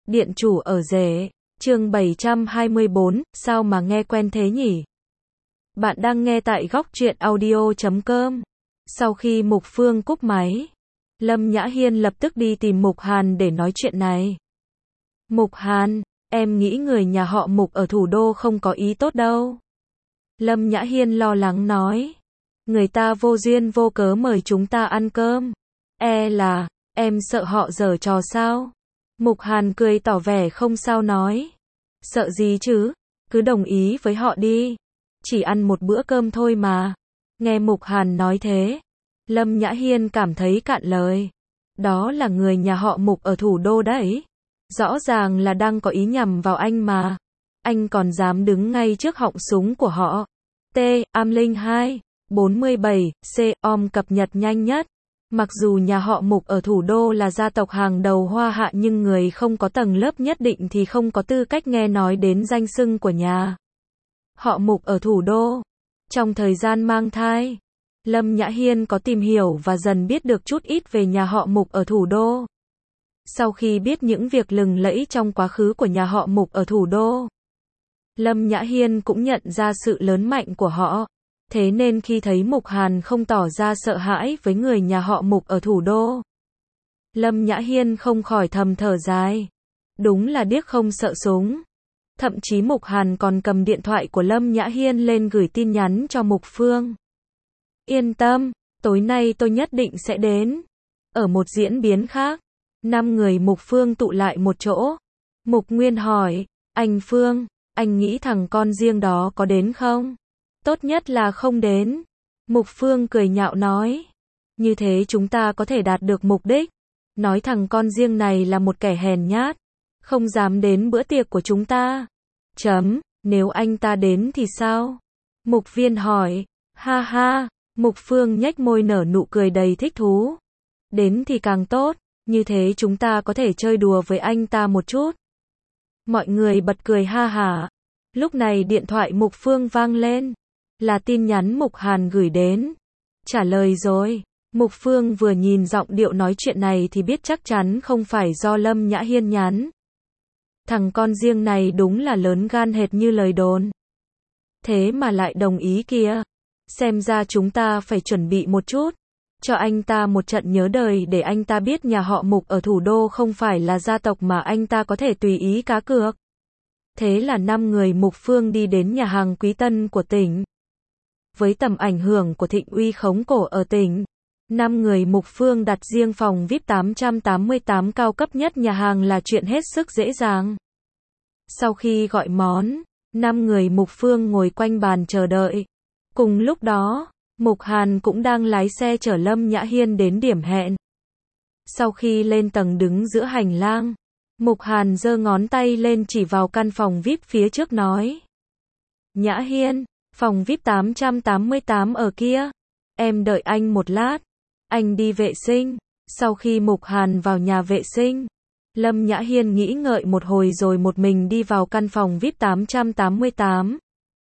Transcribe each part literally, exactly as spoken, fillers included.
Điện chủ ở rể, chương bảy trăm hai mươi bốn, sao mà nghe quen thế nhỉ? Bạn đang nghe tại góc truyện audio chấm com. Sau khi Mục Phương cúp máy, Lâm Nhã Hiên lập tức đi tìm Mục Hàn để nói chuyện này. Mục Hàn, em nghĩ người nhà họ Mục ở thủ đô không có ý tốt đâu. Lâm Nhã Hiên lo lắng nói. Người ta vô duyên vô cớ mời chúng ta ăn cơm. E là, em sợ họ giở trò sao? Mục Hàn cười tỏ vẻ không sao nói. Sợ gì chứ, cứ đồng ý với họ đi. Chỉ ăn một bữa cơm thôi mà. Nghe Mục Hàn nói thế, Lâm Nhã Hiên cảm thấy cạn lời. Đó là người nhà họ Mục ở thủ đô đấy. Rõ ràng là đang có ý nhằm vào anh mà. Anh còn dám đứng ngay trước họng súng của họ. T. Am Linh hai, bốn mươi bảy, C. Om cập nhật nhanh nhất. Mặc dù nhà họ Mục ở thủ đô là gia tộc hàng đầu Hoa Hạ nhưng người không có tầng lớp nhất định thì không có tư cách nghe nói đến danh xưng của nhà họ Mục ở thủ đô. Trong thời gian mang thai, Lâm Nhã Hiên có tìm hiểu và dần biết được chút ít về nhà họ Mục ở thủ đô. Sau khi biết những việc lừng lẫy trong quá khứ của nhà họ Mục ở thủ đô, Lâm Nhã Hiên cũng nhận ra sự lớn mạnh của họ. Thế nên khi thấy Mục Hàn không tỏ ra sợ hãi với người nhà họ Mục ở thủ đô, Lâm Nhã Hiên không khỏi thầm thở dài. Đúng là điếc không sợ súng. Thậm chí Mục Hàn còn cầm điện thoại của Lâm Nhã Hiên lên gửi tin nhắn cho Mục Phương. Yên tâm, tối nay tôi nhất định sẽ đến. Ở một diễn biến khác, năm người Mục Phương tụ lại một chỗ. Mục Nguyên hỏi, anh Phương, anh nghĩ thằng con riêng đó có đến không? Tốt nhất là không đến. Mục Phương cười nhạo nói. Như thế chúng ta có thể đạt được mục đích. Nói thằng con riêng này là một kẻ hèn nhát, không dám đến bữa tiệc của chúng ta. Chấm, nếu anh ta đến thì sao? Mục Viên hỏi. Ha ha, Mục Phương nhếch môi nở nụ cười đầy thích thú. Đến thì càng tốt, như thế chúng ta có thể chơi đùa với anh ta một chút. Mọi người bật cười ha hả. Lúc này điện thoại Mục Phương vang lên. Là tin nhắn Mục Hàn gửi đến. Trả lời rồi. Mục Phương vừa nhìn giọng điệu nói chuyện này thì biết chắc chắn không phải do Lâm Nhã Hiên nhắn. Thằng con riêng này đúng là lớn gan hệt như lời đồn. Thế mà lại đồng ý kìa. Xem ra chúng ta phải chuẩn bị một chút. Cho anh ta một trận nhớ đời để anh ta biết nhà họ Mục ở thủ đô không phải là gia tộc mà anh ta có thể tùy ý cá cược. Thế là năm người Mục Phương đi đến nhà hàng Quý Tân của tỉnh. Với tầm ảnh hưởng của Thịnh Uy khống cổ ở tỉnh, năm người Mục Phương đặt riêng phòng vi ai pi tám trăm tám mươi tám cao cấp nhất nhà hàng là chuyện hết sức dễ dàng. Sau khi gọi món, năm người Mục Phương ngồi quanh bàn chờ đợi. Cùng lúc đó, Mục Hàn cũng đang lái xe chở Lâm Nhã Hiên đến điểm hẹn. Sau khi lên tầng đứng giữa hành lang, Mục Hàn giơ ngón tay lên chỉ vào căn phòng vi ai pi phía trước nói. Nhã Hiên, phòng vi ai pi tám trăm tám mươi tám ở kia. Em đợi anh một lát. Anh đi vệ sinh. Sau khi Mục Hàn vào nhà vệ sinh, Lâm Nhã Hiên nghĩ ngợi một hồi rồi một mình đi vào căn phòng vi ai pi tám trăm tám mươi tám.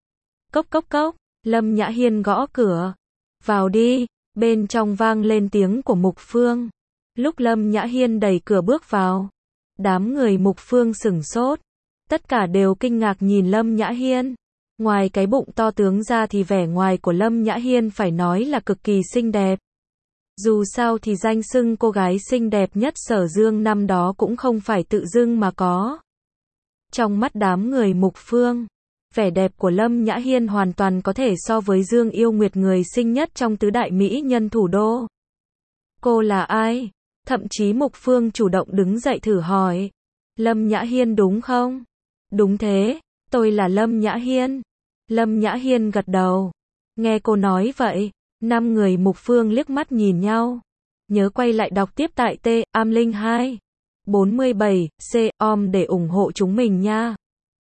Cốc cốc cốc, Lâm Nhã Hiên gõ cửa. Vào đi, bên trong vang lên tiếng của Mục Phương. Lúc Lâm Nhã Hiên đẩy cửa bước vào, đám người Mục Phương sửng sốt. Tất cả đều kinh ngạc nhìn Lâm Nhã Hiên. Ngoài cái bụng to tướng ra thì vẻ ngoài của Lâm Nhã Hiên phải nói là cực kỳ xinh đẹp. Dù sao thì danh xưng cô gái xinh đẹp nhất Sở Dương năm đó cũng không phải tự dưng mà có. Trong mắt đám người Mục Phương, vẻ đẹp của Lâm Nhã Hiên hoàn toàn có thể so với Dương Yêu Nguyệt người xinh nhất trong tứ đại mỹ nhân thủ đô. Cô là ai? Thậm chí Mục Phương chủ động đứng dậy thử hỏi. Lâm Nhã Hiên đúng không? Đúng thế, tôi là Lâm Nhã Hiên. Lâm Nhã Hiên gật đầu. Nghe cô nói vậy, năm người Mục Phương liếc mắt nhìn nhau. Nhớ quay lại đọc tiếp tại T. Am Linh hai, bốn mươi bảy, C. Om để ủng hộ chúng mình nha.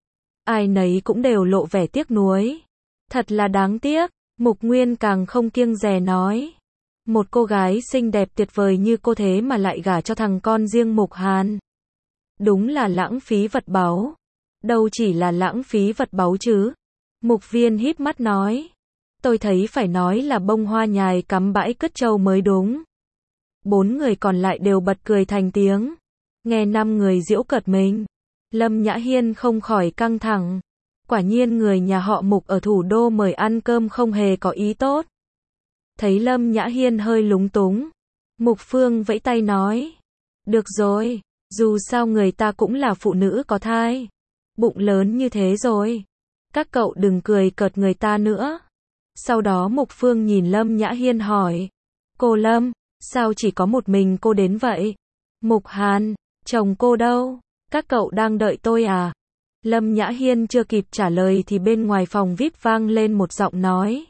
Ai nấy cũng đều lộ vẻ tiếc nuối. Thật là đáng tiếc. Mục Nguyên càng không kiêng dè nói. Một cô gái xinh đẹp tuyệt vời như cô thế mà lại gả cho thằng con riêng Mục Hàn. Đúng là lãng phí vật báu. Đâu chỉ là lãng phí vật báu chứ. Mục Viên híp mắt nói. Tôi thấy phải nói là bông hoa nhài cắm bãi cứt trâu mới đúng. Bốn người còn lại đều bật cười thành tiếng. Nghe năm người giễu cợt mình. Lâm Nhã Hiên không khỏi căng thẳng. Quả nhiên người nhà họ Mục ở thủ đô mời ăn cơm không hề có ý tốt. Thấy Lâm Nhã Hiên hơi lúng túng, Mục Phương vẫy tay nói. Được rồi, dù sao người ta cũng là phụ nữ có thai. Bụng lớn như thế rồi. Các cậu đừng cười cợt người ta nữa. Sau đó Mục Phương nhìn Lâm Nhã Hiên hỏi. Cô Lâm, sao chỉ có một mình cô đến vậy? Mục Hàn, chồng cô đâu? Các cậu đang đợi tôi à? Lâm Nhã Hiên chưa kịp trả lời thì bên ngoài phòng vi ai pi vang lên một giọng nói.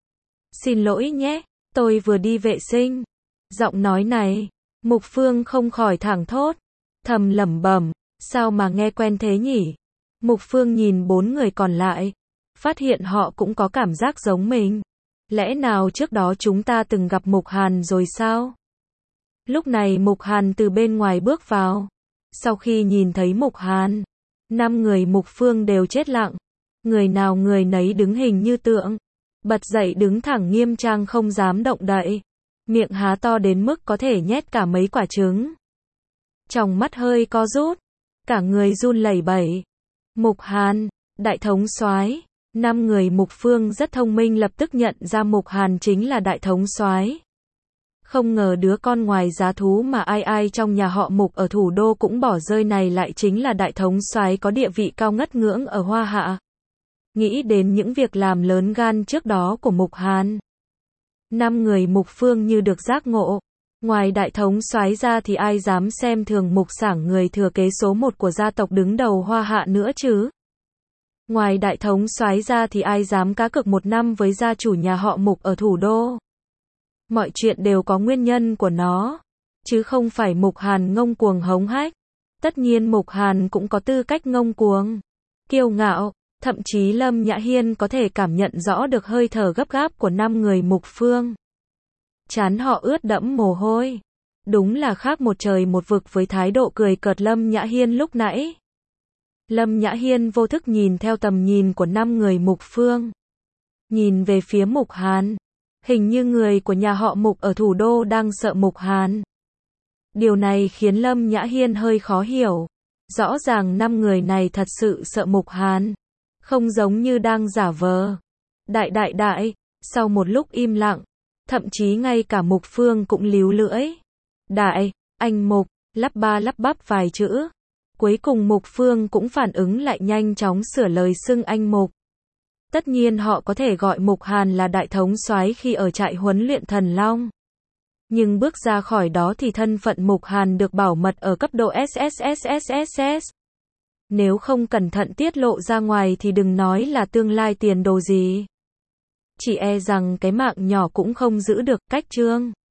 Xin lỗi nhé, tôi vừa đi vệ sinh. Giọng nói này, Mục Phương không khỏi thảng thốt, thầm lẩm bẩm, sao mà nghe quen thế nhỉ? Mục Phương nhìn bốn người còn lại, phát hiện họ cũng có cảm giác giống mình. Lẽ nào trước đó chúng ta từng gặp Mục Hàn rồi sao? Lúc này Mục Hàn từ bên ngoài bước vào. Sau khi nhìn thấy Mục Hàn, năm người Mục Phương đều chết lặng. Người nào người nấy đứng hình như tượng. Bật dậy đứng thẳng nghiêm trang không dám động đậy. Miệng há to đến mức có thể nhét cả mấy quả trứng. Trong mắt hơi co rút. Cả người run lẩy bẩy. Mục Hàn, đại thống soái. Năm người Mục Phương rất thông minh lập tức nhận ra Mục Hàn chính là đại thống soái. Không ngờ đứa con ngoài giá thú mà ai ai trong nhà họ Mục ở thủ đô cũng bỏ rơi này lại chính là đại thống soái có địa vị cao ngất ngưỡng ở Hoa Hạ. Nghĩ đến những việc làm lớn gan trước đó của Mục Hàn, năm người Mục Phương như được giác ngộ. Ngoài đại thống soái ra thì ai dám xem thường Mục Sảng, người thừa kế số một của gia tộc đứng đầu Hoa Hạ nữa chứ? Ngoài đại thống soái ra thì ai dám cá cược một năm với gia chủ nhà họ Mục ở thủ đô? Mọi chuyện đều có nguyên nhân của nó, chứ không phải Mục Hàn ngông cuồng hống hách. Tất nhiên Mục Hàn cũng có tư cách ngông cuồng, kiêu ngạo, thậm chí Lâm Nhã Hiên có thể cảm nhận rõ được hơi thở gấp gáp của năm người Mục Phương. Trán họ ướt đẫm mồ hôi. Đúng là khác một trời một vực với thái độ cười cợt Lâm Nhã Hiên lúc nãy. Lâm Nhã Hiên vô thức nhìn theo tầm nhìn của năm người Mục Phương. Nhìn về phía Mục Hàn. Hình như người của nhà họ Mục ở thủ đô đang sợ Mục Hàn. Điều này khiến Lâm Nhã Hiên hơi khó hiểu. Rõ ràng năm người này thật sự sợ Mục Hàn. Không giống như đang giả vờ. Đại đại đại, sau một lúc im lặng, thậm chí ngay cả Mục Phương cũng líu lưỡi. Đại, anh Mục, lắp ba lắp bắp vài chữ. Cuối cùng Mục Phương cũng phản ứng lại, nhanh chóng sửa lời xưng anh Mục. Tất nhiên họ có thể gọi Mục Hàn là đại thống soái khi ở trại huấn luyện Thần Long. Nhưng bước ra khỏi đó thì thân phận Mục Hàn được bảo mật ở cấp độ ét ét ét ét ét ét. Nếu không cẩn thận tiết lộ ra ngoài thì đừng nói là tương lai tiền đồ gì. Chỉ e rằng cái mạng nhỏ cũng không giữ được. Cách chương